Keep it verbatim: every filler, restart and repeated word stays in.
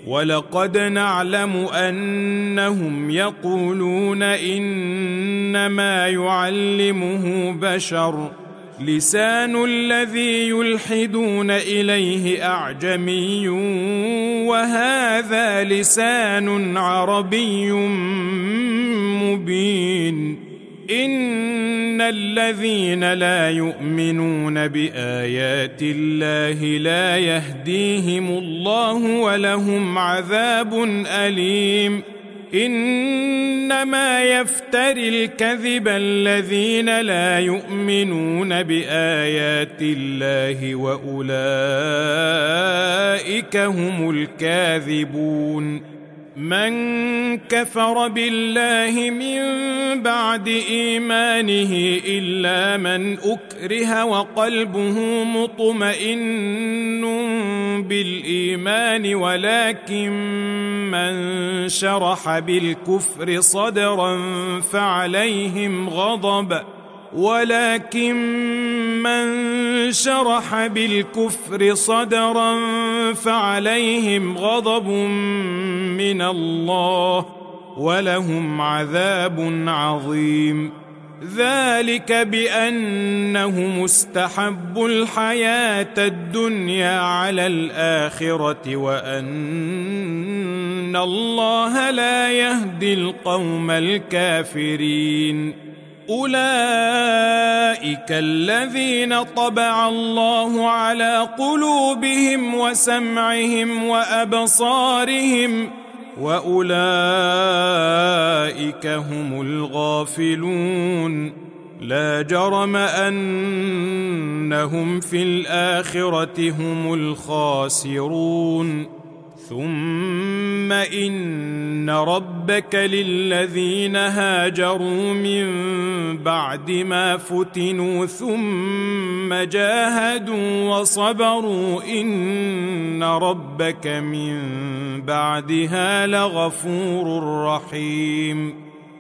ولقد نعلم أنهم يقولون إنما يعلمه بشر لسان الذي يلحدون إليه أعجمي وهذا لسان عربي مبين إن الذين لا يؤمنون بآيات الله لا يهديهم الله ولهم عذاب أليم إنما يفتري الكذب الذين لا يؤمنون بآيات الله وأولئك هم الكاذبون من كفر بالله من بعد إيمانه إلا من أكره وقلبه مطمئن بالإيمان ولكن من شرح بالكفر صدرا فعليهم غضب ولكن من شرح بالكفر صدرا فعليهم غضب من الله ولهم عذاب عظيم ذلك بأنهم استحبوا الحياة الدنيا على الآخرة وأن الله لا يهدي القوم الكافرين أولئك الذين طبع الله على قلوبهم وسمعهم وأبصارهم وأولئك هم الغافلون لا جرم أنهم في الآخرة هم الخاسرون ثم إن ربك للذين هاجروا من بعد ما فتنوا ثم جاهدوا وصبروا إن ربك من بعدها لغفور رحيم